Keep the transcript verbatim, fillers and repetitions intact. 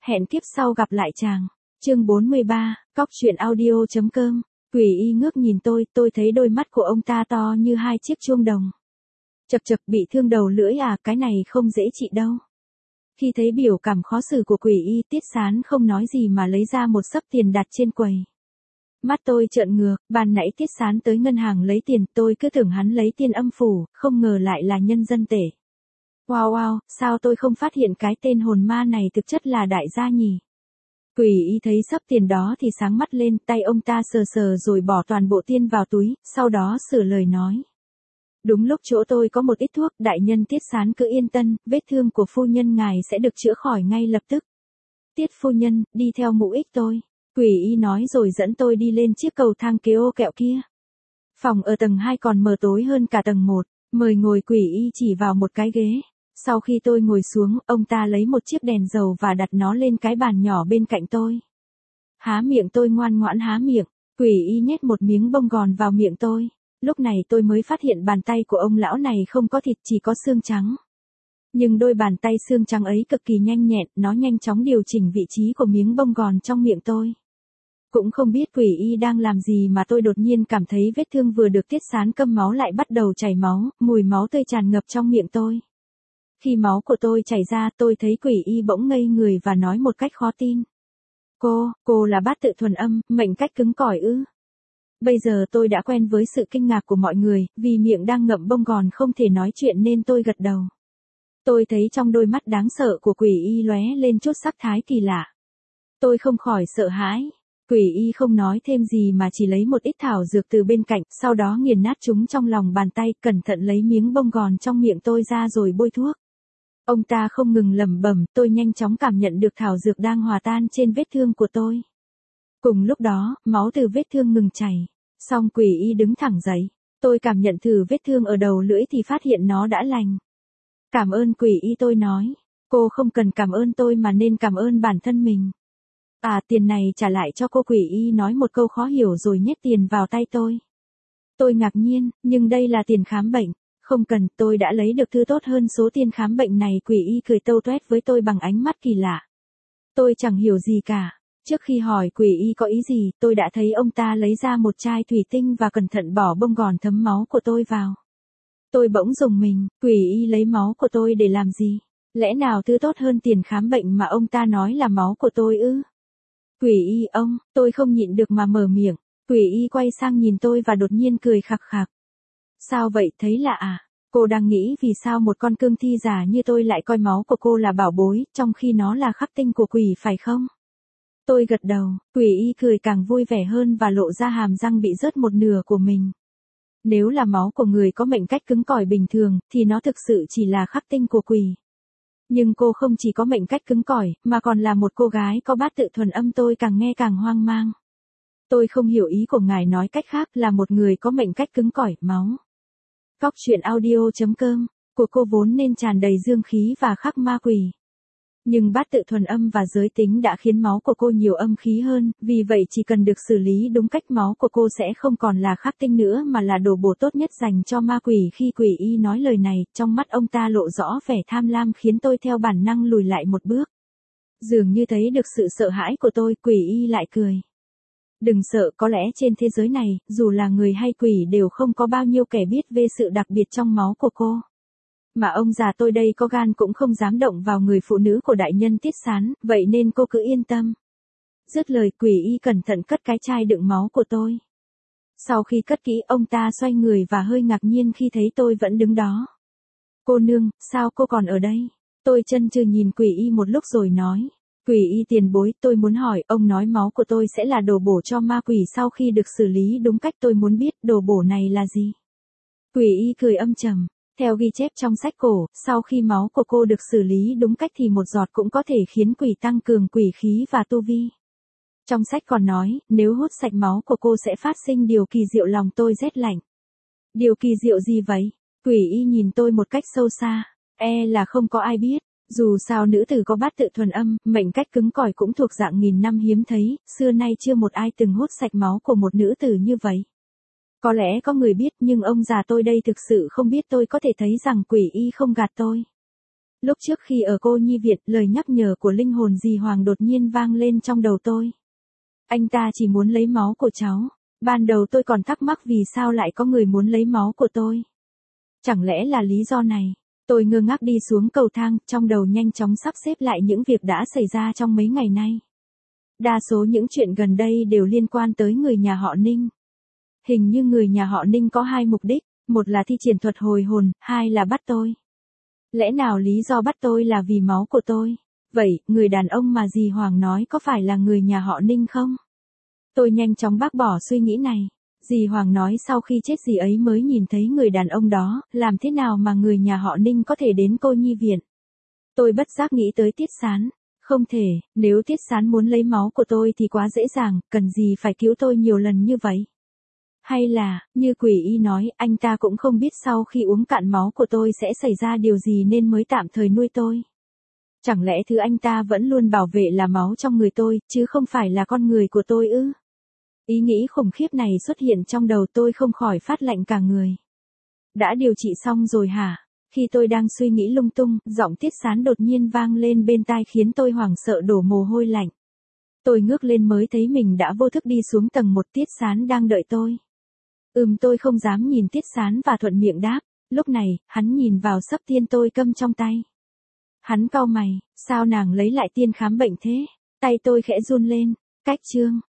Hẹn kiếp sau gặp lại chàng. Chương bốn mươi ba, cóc truyện audio chấm com. Quỷ y ngước nhìn tôi, tôi thấy đôi mắt của ông ta to như hai chiếc chuông đồng. Chật chật, bị thương đầu lưỡi à, cái này không dễ trị đâu. Khi thấy biểu cảm khó xử của quỷ y, Tiết Sán không nói gì mà lấy ra một xấp tiền đặt trên quầy. Mắt tôi trợn ngược, ban nãy Tiết Sán tới ngân hàng lấy tiền, tôi cứ tưởng hắn lấy tiền âm phủ, không ngờ lại là nhân dân tệ. Wow wow, sao tôi không phát hiện cái tên hồn ma này thực chất là đại gia nhỉ? Quỷ y thấy xấp tiền đó thì sáng mắt lên, tay ông ta sờ sờ rồi bỏ toàn bộ tiền vào túi, sau đó sửa lời nói. Đúng lúc chỗ tôi có một ít thuốc, đại nhân Tiết Sán cứ yên tâm, vết thương của phu nhân ngài sẽ được chữa khỏi ngay lập tức. Tiết phu nhân, đi theo mụ ích tôi. Quỷ y nói rồi dẫn tôi đi lên chiếc cầu thang kế ô kẹo kia. Phòng ở tầng hai còn mờ tối hơn cả tầng một, mời ngồi, quỷ y chỉ vào một cái ghế. Sau khi tôi ngồi xuống, ông ta lấy một chiếc đèn dầu và đặt nó lên cái bàn nhỏ bên cạnh tôi. Há miệng, tôi ngoan ngoãn há miệng, quỷ y nhét một miếng bông gòn vào miệng tôi. Lúc này tôi mới phát hiện bàn tay của ông lão này không có thịt, chỉ có xương trắng. Nhưng đôi bàn tay xương trắng ấy cực kỳ nhanh nhẹn, nó nhanh chóng điều chỉnh vị trí của miếng bông gòn trong miệng tôi. Cũng không biết quỷ y đang làm gì mà tôi đột nhiên cảm thấy vết thương vừa được Tiết Sán câm máu lại bắt đầu chảy máu, mùi máu tươi tràn ngập trong miệng tôi. Khi máu của tôi chảy ra, tôi thấy quỷ y bỗng ngây người và nói một cách khó tin. Cô, cô là bát tự thuần âm, mệnh cách cứng cỏi ư? Bây giờ tôi đã quen với sự kinh ngạc của mọi người, vì miệng đang ngậm bông gòn không thể nói chuyện nên tôi gật đầu. Tôi thấy trong đôi mắt đáng sợ của quỷ y lóe lên chút sắc thái kỳ lạ. Tôi không khỏi sợ hãi. Quỷ y không nói thêm gì mà chỉ lấy một ít thảo dược từ bên cạnh, sau đó nghiền nát chúng trong lòng bàn tay, cẩn thận lấy miếng bông gòn trong miệng tôi ra rồi bôi thuốc. Ông ta không ngừng lẩm bẩm, tôi nhanh chóng cảm nhận được thảo dược đang hòa tan trên vết thương của tôi. Cùng lúc đó, máu từ vết thương ngừng chảy. Xong quỷ y đứng thẳng dậy. Tôi cảm nhận thử vết thương ở đầu lưỡi thì phát hiện nó đã lành. Cảm ơn quỷ y, tôi nói. Cô không cần cảm ơn tôi mà nên cảm ơn bản thân mình. À, tiền này trả lại cho cô, quỷ y nói một câu khó hiểu rồi nhét tiền vào tay tôi. Tôi ngạc nhiên, nhưng đây là tiền khám bệnh. Không cần, tôi đã lấy được thứ tốt hơn số tiền khám bệnh này. Quỷ y cười tâu toét với tôi bằng ánh mắt kỳ lạ. Tôi chẳng hiểu gì cả. Trước khi hỏi quỷ y có ý gì, tôi đã thấy ông ta lấy ra một chai thủy tinh và cẩn thận bỏ bông gòn thấm máu của tôi vào. Tôi bỗng rùng mình, quỷ y lấy máu của tôi để làm gì? Lẽ nào thứ tốt hơn tiền khám bệnh mà ông ta nói là máu của tôi ư? Quỷ y ông, tôi không nhịn được mà mở miệng. Quỷ y quay sang nhìn tôi và đột nhiên cười khặc khặc. Sao vậy, thấy lạ à? Cô đang nghĩ vì sao một con cương thi già như tôi lại coi máu của cô là bảo bối, trong khi nó là khắc tinh của quỷ phải không? Tôi gật đầu, quỷ y cười càng vui vẻ hơn và lộ ra hàm răng bị rớt một nửa của mình. Nếu là máu của người có mệnh cách cứng cỏi bình thường, thì nó thực sự chỉ là khắc tinh của quỷ. Nhưng cô không chỉ có mệnh cách cứng cỏi, mà còn là một cô gái có bát tự thuần âm. Tôi càng nghe càng hoang mang. Tôi không hiểu ý của ngài, nói cách khác là một người có mệnh cách cứng cỏi, máu. Cóc truyện audio chấm com, của cô vốn nên tràn đầy dương khí và khắc ma quỷ. Nhưng bát tự thuần âm và giới tính đã khiến máu của cô nhiều âm khí hơn, vì vậy chỉ cần được xử lý đúng cách, máu của cô sẽ không còn là khắc tinh nữa mà là đồ bổ tốt nhất dành cho ma quỷ. Khi quỷ y nói lời này, trong mắt ông ta lộ rõ vẻ tham lam khiến tôi theo bản năng lùi lại một bước. Dường như thấy được sự sợ hãi của tôi, quỷ y lại cười. Đừng sợ, có lẽ trên thế giới này, dù là người hay quỷ đều không có bao nhiêu kẻ biết về sự đặc biệt trong máu của cô. Mà ông già tôi đây có gan cũng không dám động vào người phụ nữ của đại nhân Tiết Sán, vậy nên cô cứ yên tâm. Dứt lời, quỷ y cẩn thận cất cái chai đựng máu của tôi. Sau khi cất kỹ, ông ta xoay người và hơi ngạc nhiên khi thấy tôi vẫn đứng đó. Cô nương, sao cô còn ở đây? Tôi chần chừ nhìn quỷ y một lúc rồi nói. Quỷ y tiền bối, tôi muốn hỏi, ông nói máu của tôi sẽ là đồ bổ cho ma quỷ sau khi được xử lý đúng cách, tôi muốn biết đồ bổ này là gì? Quỷ y cười âm trầm. Theo ghi chép trong sách cổ, sau khi máu của cô được xử lý đúng cách thì một giọt cũng có thể khiến quỷ tăng cường quỷ khí và tu vi. Trong sách còn nói, nếu hút sạch máu của cô sẽ phát sinh điều kỳ diệu. Lòng tôi rét lạnh. Điều kỳ diệu gì vậy? Quỷ y nhìn tôi một cách sâu xa. E là không có ai biết. Dù sao nữ tử có bát tự thuần âm, mệnh cách cứng cỏi cũng thuộc dạng nghìn năm hiếm thấy, xưa nay chưa một ai từng hút sạch máu của một nữ tử như vậy. Có lẽ có người biết, nhưng ông già tôi đây thực sự không biết. Tôi có thể thấy rằng quỷ y không gạt tôi. Lúc trước khi ở cô nhi viện, lời nhắc nhở của linh hồn dì Hoàng đột nhiên vang lên trong đầu tôi. Anh ta chỉ muốn lấy máu của cháu. Ban đầu tôi còn thắc mắc vì sao lại có người muốn lấy máu của tôi. Chẳng lẽ là lý do này? Tôi ngơ ngác đi xuống cầu thang, trong đầu nhanh chóng sắp xếp lại những việc đã xảy ra trong mấy ngày nay. Đa số những chuyện gần đây đều liên quan tới người nhà họ Ninh. Hình như người nhà họ Ninh có hai mục đích, một là thi triển thuật hồi hồn, hai là bắt tôi. Lẽ nào lý do bắt tôi là vì máu của tôi? Vậy, người đàn ông mà dì Hoàng nói có phải là người nhà họ Ninh không? Tôi nhanh chóng bác bỏ suy nghĩ này. Dì Hoàng nói sau khi chết dì ấy mới nhìn thấy người đàn ông đó, làm thế nào mà người nhà họ Ninh có thể đến cô nhi viện? Tôi bất giác nghĩ tới Tiết Sán. Không thể, nếu Tiết Sán muốn lấy máu của tôi thì quá dễ dàng, cần gì phải cứu tôi nhiều lần như vậy? Hay là, như Quỷ Y nói, anh ta cũng không biết sau khi uống cạn máu của tôi sẽ xảy ra điều gì nên mới tạm thời nuôi tôi? Chẳng lẽ thứ anh ta vẫn luôn bảo vệ là máu trong người tôi, chứ không phải là con người của tôi ư? Ý nghĩ khủng khiếp này xuất hiện trong đầu tôi không khỏi phát lạnh cả người. Đã điều trị xong rồi hả? Khi tôi đang suy nghĩ lung tung, giọng Tiết Sán đột nhiên vang lên bên tai khiến tôi hoảng sợ đổ mồ hôi lạnh. Tôi ngước lên mới thấy mình đã vô thức đi xuống tầng một. Tiết Sán đang đợi tôi. Ừm, tôi không dám nhìn Tiết Sán và thuận miệng đáp. Lúc này, hắn nhìn vào sấp tiên tôi câm trong tay. Hắn cau mày, sao nàng lấy lại tiên khám bệnh thế? Tay tôi khẽ run lên. Cách chương.